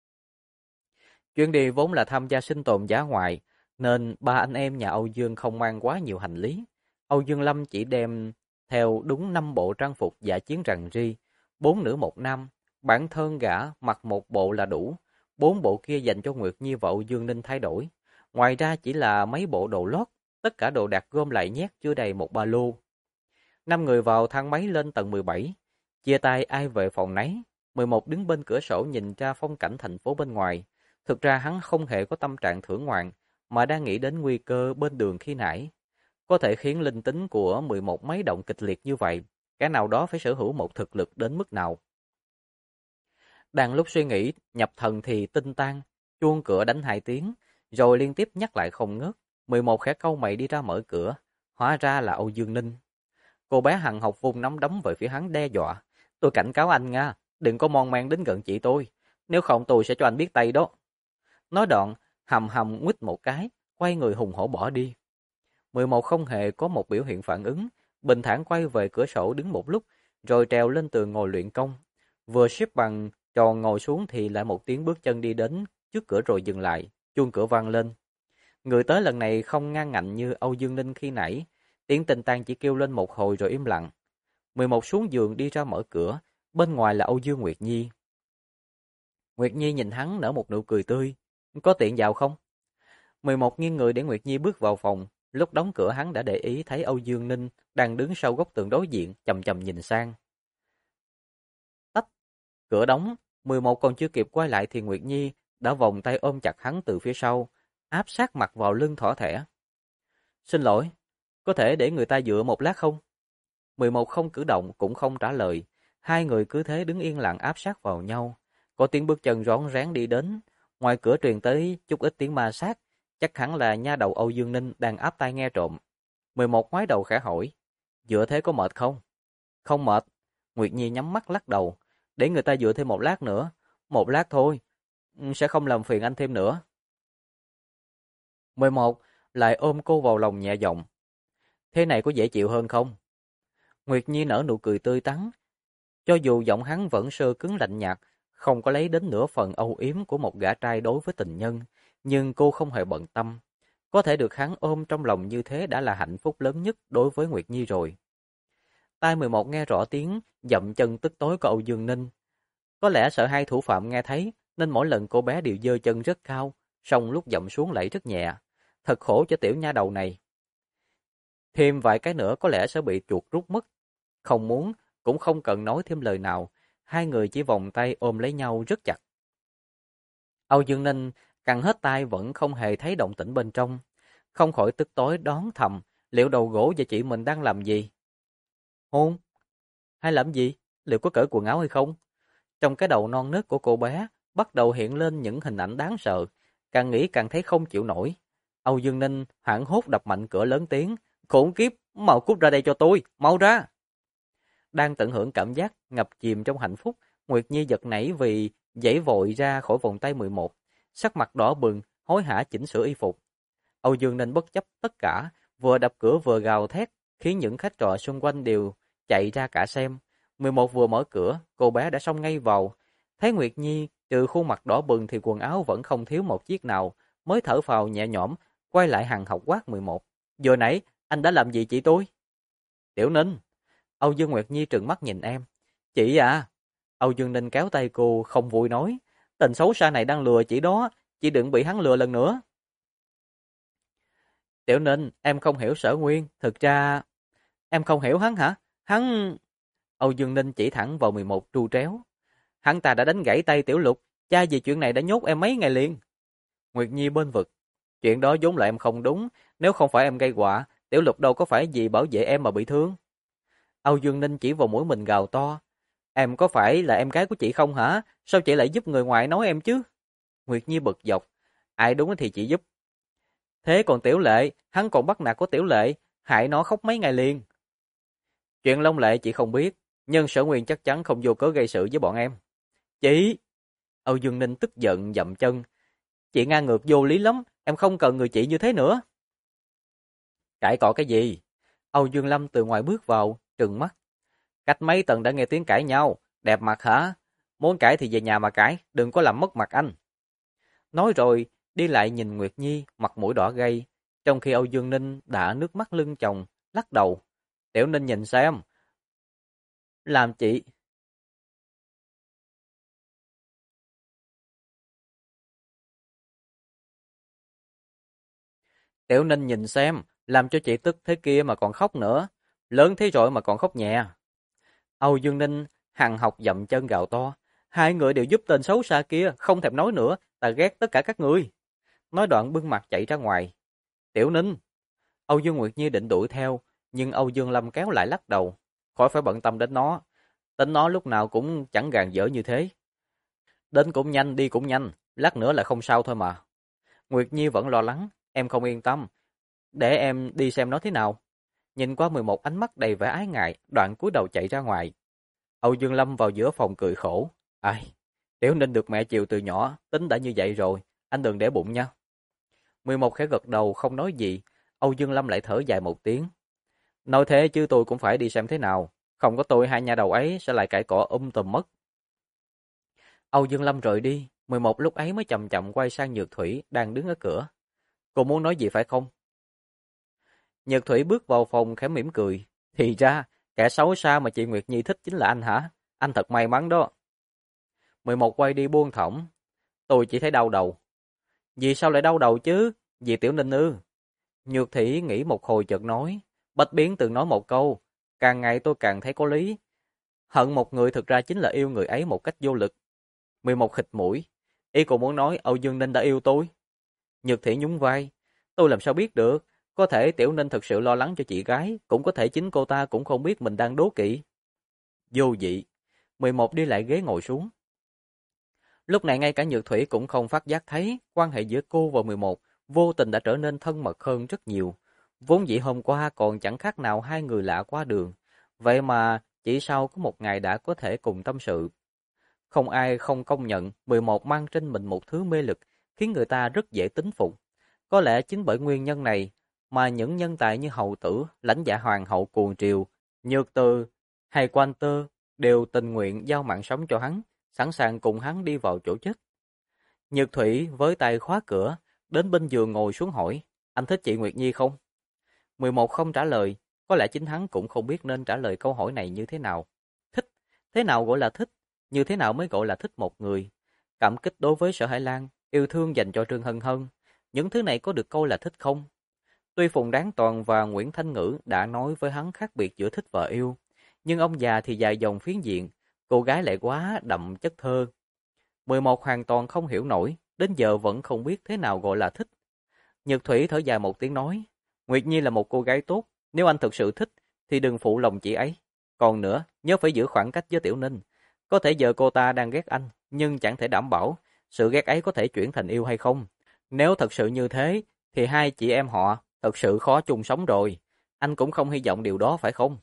Chuyến đi vốn là tham gia sinh tồn dã ngoại, nên ba anh em nhà Âu Dương không mang quá nhiều hành lý. Âu Dương Lâm chỉ đem theo đúng 5 bộ trang phục dã chiến rằn ri, 4 nữ một nam, bản thân gã mặc một bộ là đủ, 4 bộ kia dành cho Nguyệt Nhi và Âu Dương Ninh thay đổi. Ngoài ra chỉ là mấy bộ đồ lót, tất cả đồ đạc gom lại nhét chưa đầy một ba lô. 5 người vào thang máy lên tầng 17, chia tay ai về phòng nấy. 11 đứng bên cửa sổ nhìn ra phong cảnh thành phố bên ngoài. Thực ra hắn không hề có tâm trạng thưởng ngoạn, mà đang nghĩ đến nguy cơ bên đường khi nãy. Có thể khiến linh tính của 11 máy động kịch liệt như vậy, kẻ nào đó phải sở hữu một thực lực đến mức nào. Đang lúc suy nghĩ, nhập thần thì tinh tan, chuông cửa đánh 2 tiếng, rồi liên tiếp nhắc lại không ngớt. 11 khẽ cau mày đi ra mở cửa, hóa ra là Âu Dương Ninh. Cô bé hằn học vung nắm đấm về phía hắn đe dọa. Tôi cảnh cáo anh nha, đừng có mon men đến gần chị tôi, nếu không tôi sẽ cho anh biết tay đó. Nói đoạn, hầm hầm nguýt một cái, quay người hùng hổ bỏ đi. 11 không hề có một biểu hiện phản ứng, bình thản quay về cửa sổ đứng một lúc, rồi trèo lên tường ngồi luyện công. Vừa xếp bằng tròn ngồi xuống thì lại một tiếng bước chân đi đến trước cửa rồi dừng lại, chuông cửa vang lên. Người tới lần này không ngang ngạnh như Âu Dương Ninh khi nãy, tiếng tình tang chỉ kêu lên một hồi rồi im lặng. 11 xuống giường đi ra mở cửa, bên ngoài là Âu Dương Nguyệt Nhi. Nguyệt Nhi nhìn hắn nở một nụ cười tươi, Có tiện vào không? 11 nghiêng người để Nguyệt Nhi bước vào phòng. Lúc đóng cửa hắn đã để ý thấy Âu Dương Ninh đang đứng sau góc tường đối diện, chầm chầm nhìn sang. Tách, cửa đóng, 11 còn chưa kịp quay lại thì Nguyệt Nhi đã vòng tay ôm chặt hắn từ phía sau, áp sát mặt vào lưng thỏ thẻ. Xin lỗi, có thể để người ta dựa một lát không? 11 không cử động cũng không trả lời, hai người cứ thế đứng yên lặng áp sát vào nhau. Có tiếng bước chân rón rén đi đến, ngoài cửa truyền tới chút ít tiếng ma sát, chắc hẳn là nha đầu Âu Dương Ninh đang áp tai nghe trộm. 11 ngoái đầu khẽ hỏi, dựa thế có mệt không? Không mệt. Nguyệt Nhi nhắm mắt lắc đầu, để người ta dựa thêm một lát nữa. Một lát thôi, sẽ không làm phiền anh thêm nữa. 11 lại ôm cô vào lòng nhẹ giọng. Thế này có dễ chịu hơn không? Nguyệt Nhi nở nụ cười tươi tắn. Cho dù giọng hắn vẫn sơ cứng lạnh nhạt, không có lấy đến nửa phần âu yếm của một gã trai đối với tình nhân, nhưng cô không hề bận tâm. Có thể được hắn ôm trong lòng như thế đã là hạnh phúc lớn nhất đối với Nguyệt Nhi rồi. Tai 11 nghe rõ tiếng dậm chân tức tối của Âu Dương Ninh. Có lẽ sợ hai thủ phạm nghe thấy, nên mỗi lần cô bé đều giơ chân rất cao, song lúc dậm xuống lại rất nhẹ. Thật khổ cho tiểu nha đầu này. Thêm vài cái nữa có lẽ sẽ bị chuột rút mất. Không muốn, cũng không cần nói thêm lời nào. Hai người chỉ vòng tay ôm lấy nhau rất chặt. Âu Dương Ninh căng hết tai vẫn không hề thấy động tĩnh bên trong. Không khỏi tức tối đón thầm, liệu đầu gỗ và chị mình đang làm gì? Hôn? Hay làm gì? Liệu có cởi quần áo hay không? Trong cái đầu non nớt của cô bé, bắt đầu hiện lên những hình ảnh đáng sợ. Càng nghĩ càng thấy không chịu nổi. Âu Dương Ninh hoảng hốt đập mạnh cửa lớn tiếng. Khốn kiếp, mau cút ra đây cho tôi, mau ra! Đang tận hưởng cảm giác ngập chìm trong hạnh phúc, Nguyệt Nhi giật nảy vì giãy vội ra khỏi vòng tay 11, sắc mặt đỏ bừng, hối hả chỉnh sửa y phục. Âu Dương Ninh bất chấp tất cả, vừa đập cửa vừa gào thét, khiến những khách trọ xung quanh đều chạy ra cả xem. 11 vừa mở cửa, cô bé đã xông ngay vào. Thấy Nguyệt Nhi, trừ khuôn mặt đỏ bừng thì quần áo vẫn không thiếu một chiếc nào, mới thở phào nhẹ nhõm, quay lại hằn học quát 11. Vừa nãy, anh đã làm gì chị tôi? Tiểu Ninh. Âu Dương Nguyệt Nhi trừng mắt nhìn em. Chị à? Âu Dương Ninh kéo tay cô không vui nói. Tình xấu xa này đang lừa chị đó, chị đừng bị hắn lừa lần nữa. Tiểu Ninh, em không hiểu Sở Nguyên, thực ra... Em không hiểu hắn hả? Hắn... Âu Dương Ninh chỉ thẳng vào 11 tru tréo. Hắn ta đã đánh gãy tay Tiểu Lục, cha vì chuyện này đã nhốt em mấy ngày liền. Nguyệt Nhi bên vực. Chuyện đó vốn là em không đúng, nếu không phải em gây họa, Tiểu Lục đâu có phải vì bảo vệ em mà bị thương. Âu Dương Ninh chỉ vào mũi mình gào to. Em có phải là em gái của chị không hả? Sao chị lại giúp người ngoài nói em chứ? Nguyệt Nhi bực dọc. Ai đúng thì chị giúp. Thế còn Tiểu Lệ, hắn còn bắt nạt của Tiểu Lệ, hại nó khóc mấy ngày liền. Chuyện Long Lệ chị không biết, nhưng Sở Nguyên chắc chắn không vô cớ gây sự với bọn em. Chị! Âu Dương Ninh tức giận dậm chân. Chị ngang ngược vô lý lắm, em không cần người chị như thế nữa. Cãi cọ cái gì? Âu Dương Lâm từ ngoài bước vào, trừng mắt. Cách mấy tầng đã nghe tiếng cãi nhau, đẹp mặt hả? Muốn cãi thì về nhà mà cãi, đừng có làm mất mặt anh. Nói rồi, đi lại nhìn Nguyệt Nhi, mặt mũi đỏ gay, trong khi Âu Dương Ninh đã nước mắt lưng chồng, lắc đầu. Tiểu Ninh nhìn xem. Làm chị. Tiểu Ninh nhìn xem, làm cho chị tức thế kia mà còn khóc nữa. Lớn thế rồi mà còn khóc nhẹ. Âu Dương Ninh hằng học dậm chân gào to. Hai người đều giúp tên xấu xa kia, không thèm nói nữa, ta ghét tất cả các ngươi. Nói đoạn bưng mặt chạy ra ngoài. Tiểu Ninh. Âu Dương Nguyệt Nhi định đuổi theo, nhưng Âu Dương Lâm kéo lại lắc đầu. Khỏi phải bận tâm đến nó. Tính nó lúc nào cũng chẳng gàn dở như thế. Đến cũng nhanh, đi cũng nhanh, lát nữa là không sao thôi mà. Nguyệt Nhi vẫn lo lắng, em không yên tâm. Để em đi xem nó thế nào. Nhìn qua 11 ánh mắt đầy vẻ ái ngại, đoạn cúi đầu chạy ra ngoài. Âu Dương Lâm vào giữa phòng cười khổ. Ai, Tiểu Ninh được mẹ chiều từ nhỏ, tính đã như vậy rồi, anh đừng để bụng nha. 11 khẽ gật đầu không nói gì, Âu Dương Lâm lại thở dài một tiếng. Nói thế chứ tôi cũng phải đi xem thế nào, không có tôi hai nhà đầu ấy sẽ lại cãi cọ tùm mất. Âu Dương Lâm rời đi, 11 lúc ấy mới chậm chậm quay sang Nhược Thủy đang đứng ở cửa. Cô muốn nói gì phải không? Nhược Thủy bước vào phòng khẽ mỉm cười. Thì ra, kẻ xấu xa mà chị Nguyệt Nhi thích chính là anh hả? Anh thật may mắn đó. 11 quay đi buông thõng. Tôi chỉ thấy đau đầu. Vì sao lại đau đầu chứ? Vì Tiểu Ninh ư? Nhược Thủy nghĩ một hồi chợt nói. Bách Biến từng nói một câu, càng ngày tôi càng thấy có lý. Hận một người thực ra chính là yêu người ấy một cách vô lực. 11 khịt mũi. Y còn muốn nói Âu Dương Ninh đã yêu tôi. Nhược Thủy nhún vai. Tôi làm sao biết được. Có thể Tiểu Ninh thực sự lo lắng cho chị gái. Cũng có thể chính cô ta cũng không biết mình đang đố kỵ. Vô vị. 11 đi lại ghế ngồi xuống. Lúc này ngay cả Nhược Thủy cũng không phát giác thấy quan hệ giữa cô và 11 vô tình đã trở nên thân mật hơn rất nhiều. Vốn dĩ hôm qua còn chẳng khác nào hai người lạ qua đường. Vậy mà chỉ sau có một ngày đã có thể cùng tâm sự. Không ai không công nhận 11 mang trên mình một thứ mê lực khiến người ta rất dễ tín phục. Có lẽ chính bởi nguyên nhân này mà những nhân tài như Hầu Tử, lãnh dạ hoàng hậu cuồng triều, Nhược Từ hay Quan Tơ đều tình nguyện giao mạng sống cho hắn, sẵn sàng cùng hắn đi vào chỗ chết. Nhược Thủy với tay khóa cửa, đến bên giường ngồi xuống hỏi, anh thích chị Nguyệt Nhi không? 11 không trả lời, có lẽ chính hắn cũng không biết nên trả lời câu hỏi này như thế nào. Thích, thế nào gọi là thích? Như thế nào mới gọi là thích một người? Cảm kích đối với Sở Hải Lan, yêu thương dành cho Trương Hân Hân, những thứ này có được coi là thích không? Tuy Phùng Đáng Toàn và Nguyễn Thanh Ngữ đã nói với hắn khác biệt giữa thích và yêu, nhưng ông già thì dài dòng phiến diện, cô gái lại quá đậm chất thơ. 11 hoàn toàn không hiểu nổi, đến giờ vẫn không biết thế nào gọi là thích. Nhật Thủy thở dài một tiếng nói, Nguyệt Nhi là một cô gái tốt, nếu anh thực sự thích thì đừng phụ lòng chị ấy. Còn nữa, nhớ phải giữ khoảng cách với Tiểu Ninh. Có thể giờ cô ta đang ghét anh, nhưng chẳng thể đảm bảo sự ghét ấy có thể chuyển thành yêu hay không. Nếu thật sự như thế, thì hai chị em họ thật sự khó chung sống rồi. Anh cũng không hy vọng điều đó phải không?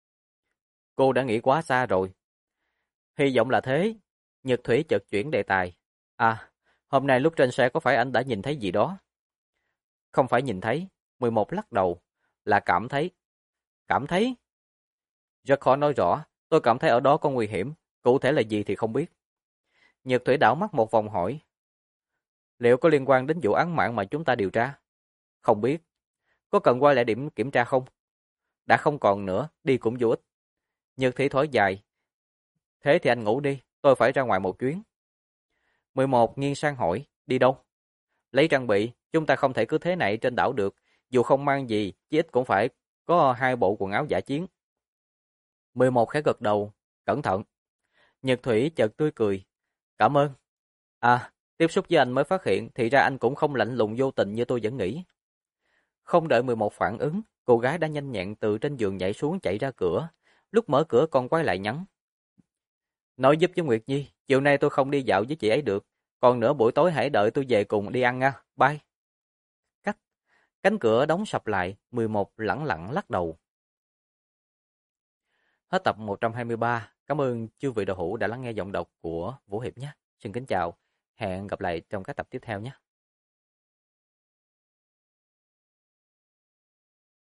Cô đã nghĩ quá xa rồi. Hy vọng là thế. Nhật Thủy chợt chuyển đề tài. À, hôm nay lúc trên xe có phải anh đã nhìn thấy gì đó? Không phải nhìn thấy. 11 lắc đầu. Là cảm thấy. Cảm thấy? Rất khó nói rõ. Tôi cảm thấy ở đó có nguy hiểm. Cụ thể là gì thì không biết. Nhật Thủy đảo mắt một vòng hỏi. Liệu có liên quan đến vụ án mạng mà chúng ta điều tra? Không biết. Có cần quay lại điểm kiểm tra không? Đã không còn nữa, đi cũng vô ích. Nhật Thủy thở dài. Thế thì anh ngủ đi, tôi phải ra ngoài một chuyến. 11 nghiêng sang hỏi, đi đâu? Lấy trang bị, chúng ta không thể cứ thế này trên đảo được. Dù không mang gì, chí ít cũng phải có 2 bộ quần áo giả chiến. 11 khẽ gật đầu, cẩn thận. Nhật Thủy chợt tươi cười. Cảm ơn. À, tiếp xúc với anh mới phát hiện thì ra anh cũng không lạnh lùng vô tình như tôi vẫn nghĩ. Không đợi 11 phản ứng, cô gái đã nhanh nhẹn từ trên giường nhảy xuống chạy ra cửa. Lúc mở cửa còn quay lại nhắn. Nói giúp với Nguyệt Nhi, chiều nay tôi không đi dạo với chị ấy được. Còn nữa buổi tối hãy đợi tôi về cùng đi ăn nha. Bye. Cách. Cánh cửa đóng sập lại, 11 lẳng lặng lắc đầu. Hết tập 123. Cảm ơn chư vị đạo hữu đã lắng nghe giọng đọc của Vũ Hiệp nhé. Xin kính chào. Hẹn gặp lại trong các tập tiếp theo nhé.